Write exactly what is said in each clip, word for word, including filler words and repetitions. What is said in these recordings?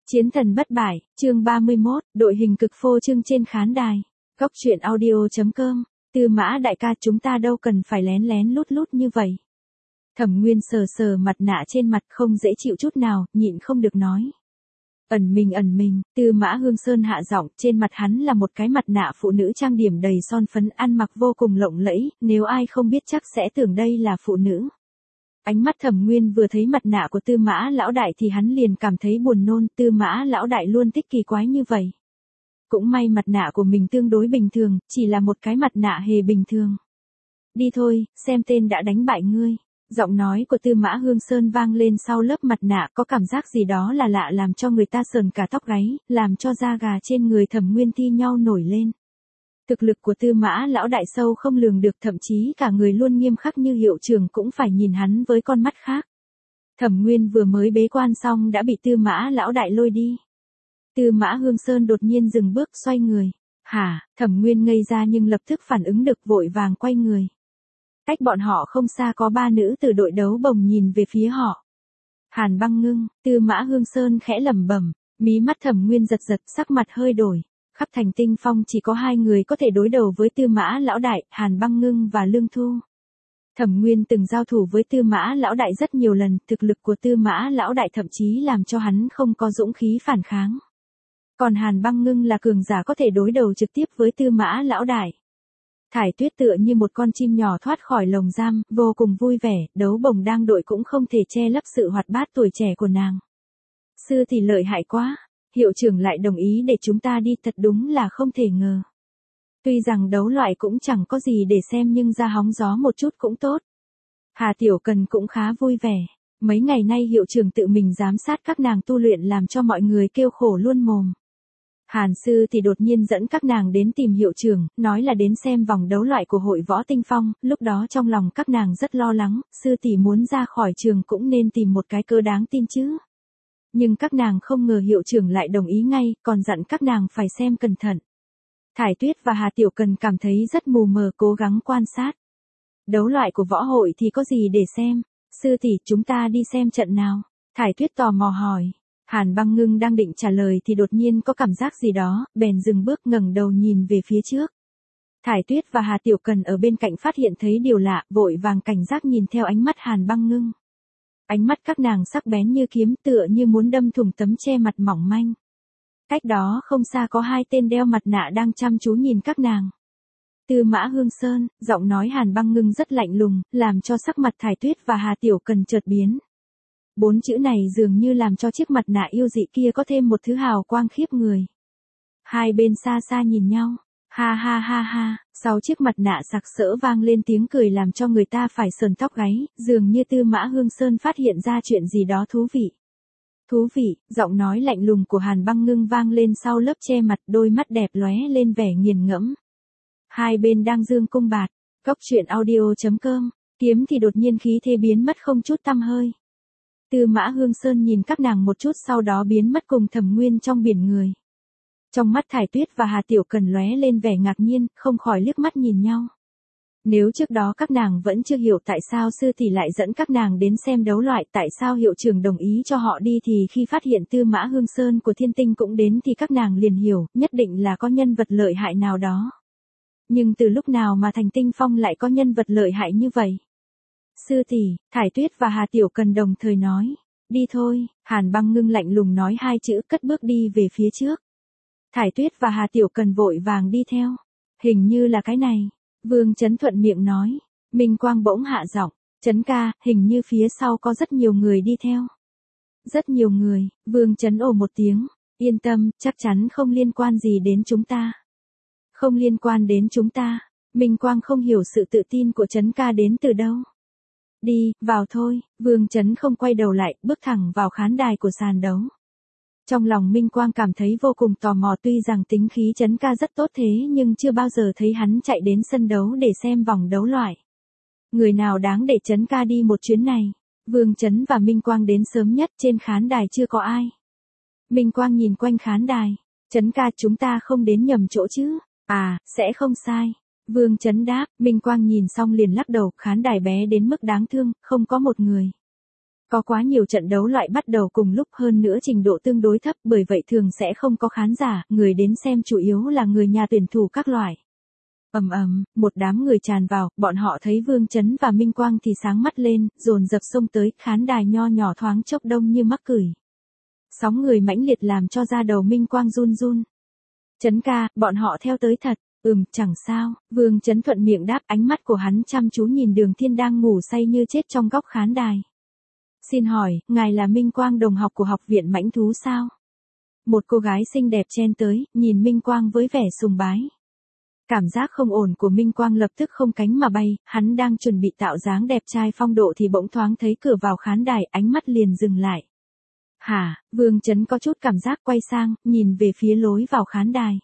Chiến thần bất bại, chương ba mươi mốt, đội hình cực phô trương trên khán đài. Góc truyện audio.com, Tư Mã đại ca, chúng ta đâu cần phải lén lén lút lút như vậy. Thẩm Nguyên sờ sờ mặt nạ trên mặt không dễ chịu chút nào, nhịn không được nói. Ẩn mình ẩn mình, Tư Mã Hương Sơn hạ giọng, trên mặt hắn là một cái mặt nạ phụ nữ trang điểm đầy son phấn, ăn mặc vô cùng lộng lẫy, nếu ai không biết chắc sẽ tưởng đây là phụ nữ. Ánh mắt Thẩm Nguyên vừa thấy mặt nạ của Tư Mã lão đại thì hắn liền cảm thấy buồn nôn, Tư Mã lão đại luôn thích kỳ quái như vậy. Cũng may mặt nạ của mình tương đối bình thường, chỉ là một cái mặt nạ hề bình thường. Đi thôi, xem tên đã đánh bại ngươi. Giọng nói của Tư Mã Hương Sơn vang lên sau lớp mặt nạ, có cảm giác gì đó là lạ làm cho người ta sờn cả tóc gáy, làm cho da gà trên người Thẩm Nguyên thi nhau nổi lên. Thực lực của Tư Mã lão đại sâu không lường được, thậm chí cả người luôn nghiêm khắc như hiệu trưởng cũng phải nhìn hắn với con mắt khác. Thẩm Nguyên vừa mới bế quan xong đã bị Tư Mã lão đại lôi đi. Tư Mã Hương Sơn đột nhiên dừng bước xoay người. Hả? Thẩm Nguyên ngây ra nhưng lập tức phản ứng được, vội vàng quay người. Cách bọn họ không xa có ba nữ từ đội đấu bồng nhìn về phía họ. Hàn Băng Ngưng, Tư Mã Hương Sơn khẽ lẩm bẩm, mí mắt Thẩm Nguyên giật giật, sắc mặt hơi đổi. Khắp thành Tinh Phong chỉ có hai người có thể đối đầu với Tư Mã lão đại, Hàn Băng Ngưng và Lương Thu. Thẩm Nguyên từng giao thủ với Tư Mã lão đại rất nhiều lần, thực lực của Tư Mã lão đại thậm chí làm cho hắn không có dũng khí phản kháng. Còn Hàn Băng Ngưng là cường giả có thể đối đầu trực tiếp với Tư Mã lão đại. Thải Tuyết tựa như một con chim nhỏ thoát khỏi lồng giam, vô cùng vui vẻ, đấu bồng đang đội cũng không thể che lấp sự hoạt bát tuổi trẻ của nàng. Sư thì lợi hại quá. Hiệu trưởng lại đồng ý để chúng ta đi, thật đúng là không thể ngờ. Tuy rằng đấu loại cũng chẳng có gì để xem nhưng ra hóng gió một chút cũng tốt. Hà Tiểu Cần cũng khá vui vẻ. Mấy ngày nay hiệu trưởng tự mình giám sát các nàng tu luyện làm cho mọi người kêu khổ luôn mồm. Hàn sư thì đột nhiên dẫn các nàng đến tìm hiệu trưởng, nói là đến xem vòng đấu loại của hội võ Tinh Phong, lúc đó trong lòng các nàng rất lo lắng, sư tỷ muốn ra khỏi trường cũng nên tìm một cái cơ đáng tin chứ. Nhưng các nàng không ngờ hiệu trưởng lại đồng ý ngay, còn dặn các nàng phải xem cẩn thận. Thải Tuyết và Hà Tiểu Cần cảm thấy rất mù mờ, cố gắng quan sát. Đấu loại của võ hội thì có gì để xem? Sư tỷ, chúng ta đi xem trận nào? Thải Tuyết tò mò hỏi. Hàn Băng Ngưng đang định trả lời thì đột nhiên có cảm giác gì đó, bèn dừng bước ngẩng đầu nhìn về phía trước. Thải Tuyết và Hà Tiểu Cần ở bên cạnh phát hiện thấy điều lạ, vội vàng cảnh giác nhìn theo ánh mắt Hàn Băng Ngưng. Ánh mắt các nàng sắc bén như kiếm, tựa như muốn đâm thủng tấm che mặt mỏng manh. Cách đó không xa có hai tên đeo mặt nạ đang chăm chú nhìn các nàng. Tư Mã Hương Sơn, giọng nói Hàn Băng Ngưng rất lạnh lùng, làm cho sắc mặt Thải Tuyết và Hà Tiểu Cần chợt biến. Bốn chữ này dường như làm cho chiếc mặt nạ yêu dị kia có thêm một thứ hào quang khiếp người. Hai bên xa xa nhìn nhau. Ha ha ha ha, sau chiếc mặt nạ sặc sỡ vang lên tiếng cười làm cho người ta phải sờn tóc gáy, dường như Tư Mã Hương Sơn phát hiện ra chuyện gì đó thú vị. Thú vị, giọng nói lạnh lùng của Hàn Băng Ngưng vang lên sau lớp che mặt, đôi mắt đẹp lóe lên vẻ nghiền ngẫm. Hai bên đang dương cung bạt, góc truyện audio.com, kiếm thì đột nhiên khí thế biến mất không chút tăm hơi. Tư Mã Hương Sơn nhìn các nàng một chút sau đó biến mất cùng Thẩm Nguyên trong biển người. Trong mắt Thải Tuyết và Hà Tiểu Cần lóe lên vẻ ngạc nhiên, không khỏi liếc mắt nhìn nhau. Nếu trước đó các nàng vẫn chưa hiểu tại sao sư tỷ lại dẫn các nàng đến xem đấu loại, tại sao hiệu trưởng đồng ý cho họ đi, thì khi phát hiện Tư Mã Hương Sơn của Thiên Tinh cũng đến thì các nàng liền hiểu, nhất định là có nhân vật lợi hại nào đó. Nhưng từ lúc nào mà thành Tinh Phong lại có nhân vật lợi hại như vậy? Sư tỷ, Thải Tuyết và Hà Tiểu Cần đồng thời nói. Đi thôi, Hàn Băng Ngưng lạnh lùng nói hai chữ, cất bước đi về phía trước. Thải Tuyết và Hà Tiểu Cần vội vàng đi theo. Hình như là cái này. Vương Chấn thuận miệng nói. Minh Quang bỗng hạ giọng. Chấn ca, hình như phía sau có rất nhiều người đi theo. Rất nhiều người, Vương Chấn ồ một tiếng. Yên tâm, chắc chắn không liên quan gì đến chúng ta. Không liên quan đến chúng ta. Minh Quang không hiểu sự tự tin của Chấn ca đến từ đâu. Đi, vào thôi, Vương Chấn không quay đầu lại, bước thẳng vào khán đài của sàn đấu. Trong lòng Minh Quang cảm thấy vô cùng tò mò, tuy rằng tính khí Chấn ca rất tốt thế nhưng chưa bao giờ thấy hắn chạy đến sân đấu để xem vòng đấu loại. Người nào đáng để Chấn ca đi một chuyến này? Vương Chấn và Minh Quang đến sớm nhất, trên khán đài chưa có ai. Minh Quang nhìn quanh khán đài. Chấn ca, chúng ta không đến nhầm chỗ chứ? À, sẽ không sai. Vương Chấn đáp, Minh Quang nhìn xong liền lắc đầu, khán đài bé đến mức đáng thương, không có một người. Có quá nhiều trận đấu loại bắt đầu cùng lúc, hơn nữa trình độ tương đối thấp, bởi vậy thường sẽ không có khán giả, người đến xem chủ yếu là người nhà tuyển thủ các loại. Ầm ầm, một đám người tràn vào, bọn họ thấy Vương Chấn và Minh Quang thì sáng mắt lên, dồn dập xông tới, khán đài nho nhỏ thoáng chốc đông như mắc cửi. Sóng người mãnh liệt làm cho da đầu Minh Quang run run. Chấn ca, bọn họ theo tới thật. Ừm, chẳng sao, Vương Chấn thuận miệng đáp, ánh mắt của hắn chăm chú nhìn Đường Thiên đang ngủ say như chết trong góc khán đài. Xin hỏi, ngài là Minh Quang đồng học của học viện mãnh thú sao? Một cô gái xinh đẹp chen tới, nhìn Minh Quang với vẻ sùng bái. Cảm giác không ổn của Minh Quang lập tức không cánh mà bay, hắn đang chuẩn bị tạo dáng đẹp trai phong độ thì bỗng thoáng thấy cửa vào khán đài, ánh mắt liền dừng lại. Hả, Vương Chấn có chút cảm giác quay sang, nhìn về phía lối vào khán đài.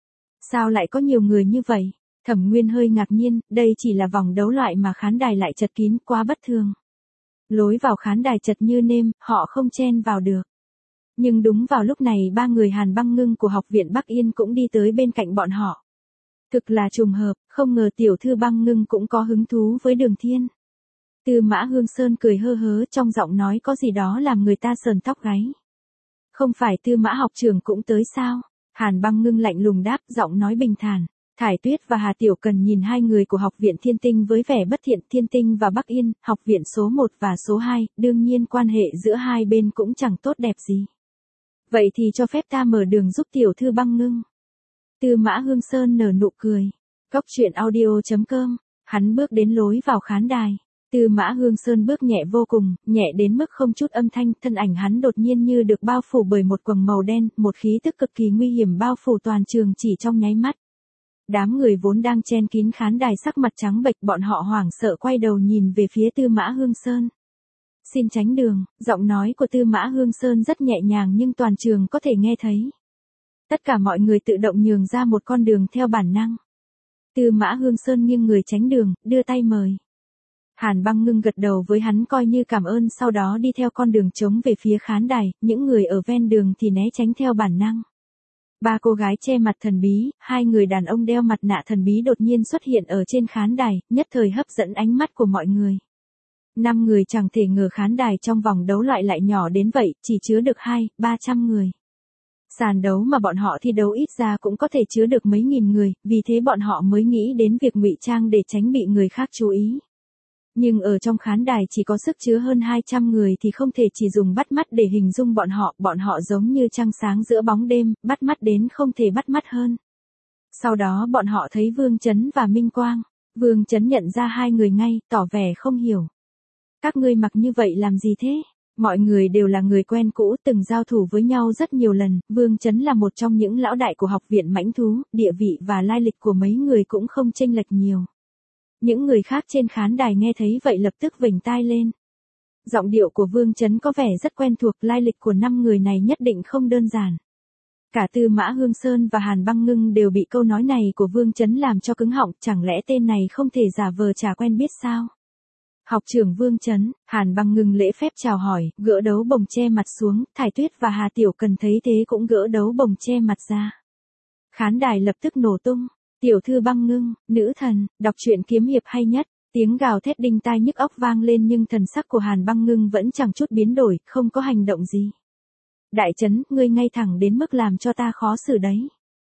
Sao lại có nhiều người như vậy? Thẩm Nguyên hơi ngạc nhiên, đây chỉ là vòng đấu loại mà khán đài lại chật kín, quá bất thường. Lối vào khán đài chật như nêm, họ không chen vào được. Nhưng đúng vào lúc này ba người Hàn Băng Ngưng của học viện Bắc Yên cũng đi tới bên cạnh bọn họ. Thực là trùng hợp, không ngờ tiểu thư Băng Ngưng cũng có hứng thú với Đường Thiên. Tư Mã Hương Sơn cười hơ hớ, trong giọng nói có gì đó làm người ta sờn tóc gáy. Không phải Tư Mã học trưởng cũng tới sao? Hàn Băng Ngưng lạnh lùng đáp, giọng nói bình thản. Thải Tuyết và Hà Tiểu Cần nhìn hai người của học viện Thiên Tinh với vẻ bất thiện. Thiên Tinh và Bắc Yên, học viện số một và số hai, đương nhiên quan hệ giữa hai bên cũng chẳng tốt đẹp gì. Vậy thì cho phép ta mở đường giúp tiểu thư Băng Ngưng. Tư Mã Hương Sơn nở nụ cười. Góc truyện audio chấm com, hắn bước đến lối vào khán đài. Tư Mã Hương Sơn bước nhẹ vô cùng, nhẹ đến mức không chút âm thanh, thân ảnh hắn đột nhiên như được bao phủ bởi một quầng màu đen, một khí tức cực kỳ nguy hiểm bao phủ toàn trường chỉ trong nháy mắt. Đám người vốn đang chen kín khán đài sắc mặt trắng bệch, bọn họ hoảng sợ quay đầu nhìn về phía Tư Mã Hương Sơn. Xin tránh đường, giọng nói của Tư Mã Hương Sơn rất nhẹ nhàng nhưng toàn trường có thể nghe thấy. Tất cả mọi người tự động nhường ra một con đường theo bản năng. Tư Mã Hương Sơn nghiêng người tránh đường, đưa tay mời. Hàn Băng Ngưng gật đầu với hắn coi như cảm ơn, sau đó đi theo con đường trống về phía khán đài, những người ở ven đường thì né tránh theo bản năng. Ba cô gái che mặt thần bí, hai người đàn ông đeo mặt nạ thần bí đột nhiên xuất hiện ở trên khán đài, nhất thời hấp dẫn ánh mắt của mọi người. Năm người chẳng thể ngờ khán đài trong vòng đấu loại lại nhỏ đến vậy, chỉ chứa được hai, ba trăm người. Sàn đấu mà bọn họ thi đấu ít ra cũng có thể chứa được mấy nghìn người, vì thế bọn họ mới nghĩ đến việc ngụy trang để tránh bị người khác chú ý. Nhưng ở trong khán đài chỉ có sức chứa hơn hai trăm người thì không thể chỉ dùng bắt mắt để hình dung bọn họ, bọn họ giống như trăng sáng giữa bóng đêm, bắt mắt đến không thể bắt mắt hơn. Sau đó bọn họ thấy Vương Chấn và Minh Quang. Vương Chấn nhận ra hai người ngay, tỏ vẻ không hiểu. Các ngươi mặc như vậy làm gì thế? Mọi người đều là người quen cũ, từng giao thủ với nhau rất nhiều lần, Vương Chấn là một trong những lão đại của học viện mãnh thú, địa vị và lai lịch của mấy người cũng không chênh lệch nhiều. Những người khác trên khán đài nghe thấy vậy lập tức vểnh tai lên. Giọng điệu của Vương Chấn có vẻ rất quen thuộc, lai lịch của năm người này nhất định không đơn giản. Cả Tư Mã Hương Sơn và Hàn Băng Ngưng đều bị câu nói này của Vương Chấn làm cho cứng họng, chẳng lẽ tên này không thể giả vờ chả quen biết sao? Học trưởng Vương Chấn, Hàn Băng Ngưng lễ phép chào hỏi, gỡ đấu bồng che mặt xuống, Thải Tuyết và Hà Tiểu Cần thấy thế cũng gỡ đấu bồng che mặt ra. Khán đài lập tức nổ tung. Tiểu thư Băng Ngưng, nữ thần, đọc truyện kiếm hiệp hay nhất, tiếng gào thét đinh tai nhức óc vang lên nhưng thần sắc của Hàn Băng Ngưng vẫn chẳng chút biến đổi, không có hành động gì. Đại Chấn, ngươi ngay thẳng đến mức làm cho ta khó xử đấy.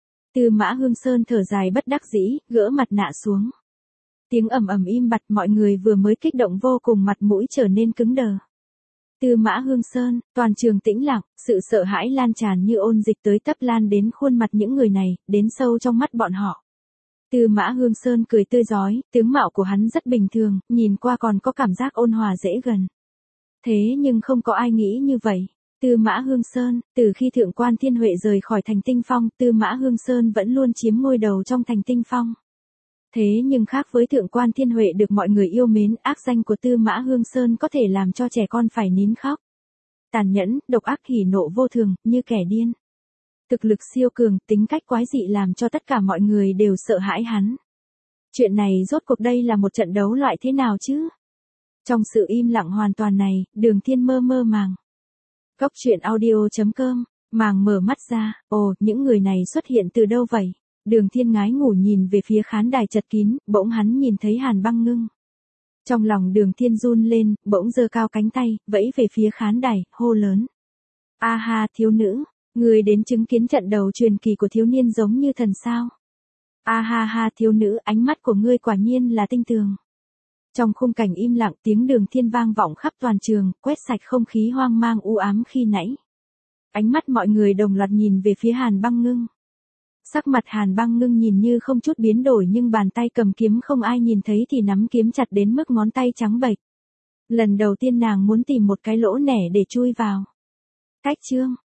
Tư Mã Hương Sơn thở dài bất đắc dĩ, gỡ mặt nạ xuống. Tiếng ầm ầm im bặt, mọi người vừa mới kích động vô cùng mặt mũi trở nên cứng đờ. Tư Mã Hương Sơn, toàn trường tĩnh lặng, sự sợ hãi lan tràn như ôn dịch tới tấp lan đến khuôn mặt những người này, đến sâu trong mắt bọn họ. Tư Mã Hương Sơn cười tươi rói, tướng mạo của hắn rất bình thường, nhìn qua còn có cảm giác ôn hòa dễ gần. Thế nhưng không có ai nghĩ như vậy. Tư Mã Hương Sơn, từ khi Thượng quan Thiên Huệ rời khỏi Thành Tinh Phong, Tư Mã Hương Sơn vẫn luôn chiếm ngôi đầu trong Thành Tinh Phong. Thế nhưng khác với Thượng quan Thiên Huệ được mọi người yêu mến, ác danh của Tư Mã Hương Sơn có thể làm cho trẻ con phải nín khóc. Tàn nhẫn, độc ác, hỉ nộ vô thường, như kẻ điên. Thực lực siêu cường, tính cách quái dị làm cho tất cả mọi người đều sợ hãi hắn. Chuyện này rốt cuộc đây là một trận đấu loại thế nào chứ? Trong sự im lặng hoàn toàn này, Đường Thiên mơ mơ màng. Góc truyện audio chấm com, màng mở mắt ra, ồ, những người này xuất hiện từ đâu vậy? Đường Thiên ngái ngủ nhìn về phía khán đài chật kín, bỗng hắn nhìn thấy Hàn Băng Ngưng. Trong lòng Đường Thiên run lên, bỗng giơ cao cánh tay, vẫy về phía khán đài, hô lớn. A ha, thiếu nữ, người đến chứng kiến trận đầu truyền kỳ của thiếu niên giống như thần sao. A ha ha, thiếu nữ, ánh mắt của ngươi quả nhiên là tinh tường. Trong khung cảnh im lặng, tiếng Đường Thiên vang vọng khắp toàn trường, quét sạch không khí hoang mang u ám khi nãy. Ánh mắt mọi người đồng loạt nhìn về phía Hàn Băng Ngưng. Sắc mặt Hàn Băng Ngưng nhìn như không chút biến đổi nhưng bàn tay cầm kiếm không ai nhìn thấy thì nắm kiếm chặt đến mức ngón tay trắng bệch. Lần đầu tiên nàng muốn tìm một cái lỗ nẻ để chui vào. Cách chương